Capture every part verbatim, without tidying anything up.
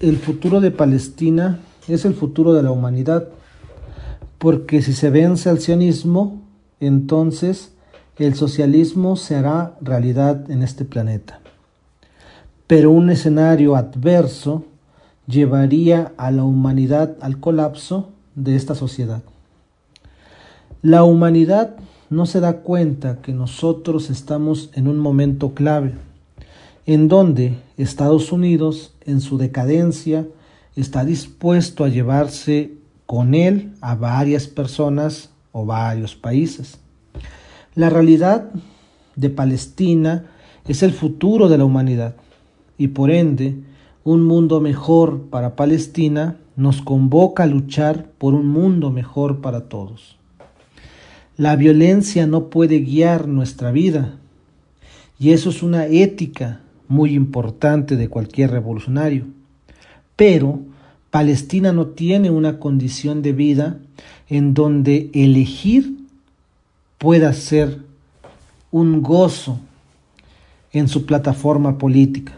el futuro de Palestina es el futuro de la humanidad, porque si se vence al sionismo, entonces el socialismo se hará realidad en este planeta. Pero un escenario adverso llevaría a la humanidad al colapso de esta sociedad. La humanidad no se da cuenta que nosotros estamos en un momento clave, en donde Estados Unidos, en su decadencia, está dispuesto a llevarse con él a varias personas o varios países. La realidad de Palestina es el futuro de la humanidad y por ende un mundo mejor para Palestina nos convoca a luchar por un mundo mejor para todos. La violencia no puede guiar nuestra vida y eso es una ética muy importante de cualquier revolucionario. Pero Palestina no tiene una condición de vida en donde elegir pueda ser un gozo en su plataforma política.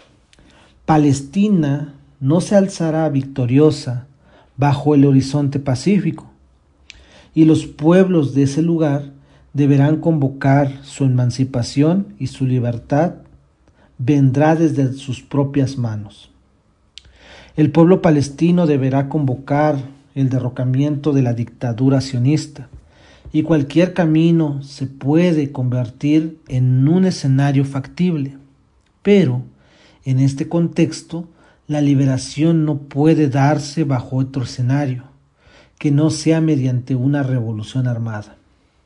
Palestina no se alzará victoriosa bajo el horizonte pacífico y los pueblos de ese lugar deberán convocar su emancipación y su libertad vendrá desde sus propias manos. El pueblo palestino deberá convocar el derrocamiento de la dictadura sionista y cualquier camino se puede convertir en un escenario factible. Pero, en este contexto, la liberación no puede darse bajo otro escenario, que no sea mediante una revolución armada.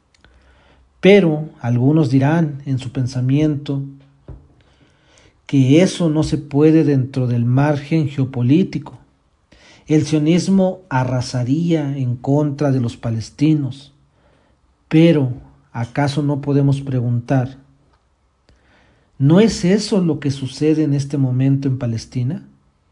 Pero algunos dirán en su pensamiento que eso no se puede dentro del margen geopolítico. El sionismo arrasaría en contra de los palestinos. Pero, ¿acaso no podemos preguntar, ¿no es eso lo que sucede en este momento en Palestina?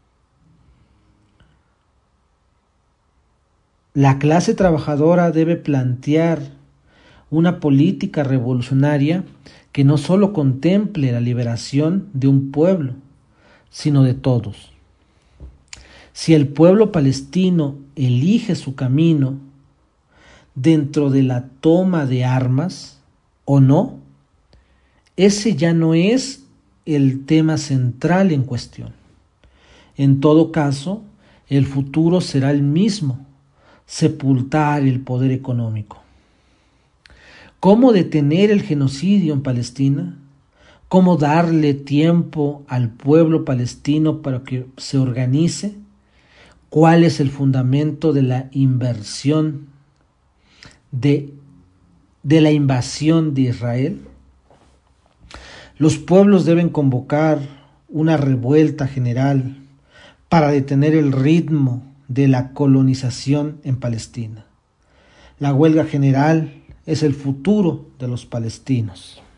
La clase trabajadora debe plantear una política revolucionaria que no solo contemple la liberación de un pueblo, sino de todos. Si el pueblo palestino elige su camino dentro de la toma de armas o no, ese ya no es el tema central en cuestión. En todo caso, el futuro será el mismo: sepultar el poder económico. ¿Cómo detener el genocidio en Palestina? ¿Cómo darle tiempo al pueblo palestino para que se organice? ¿Cuál es el fundamento de la inversión, de, de la invasión de Israel? Los pueblos deben convocar una revuelta general para detener el ritmo de la colonización en Palestina. La huelga general es el futuro de los palestinos.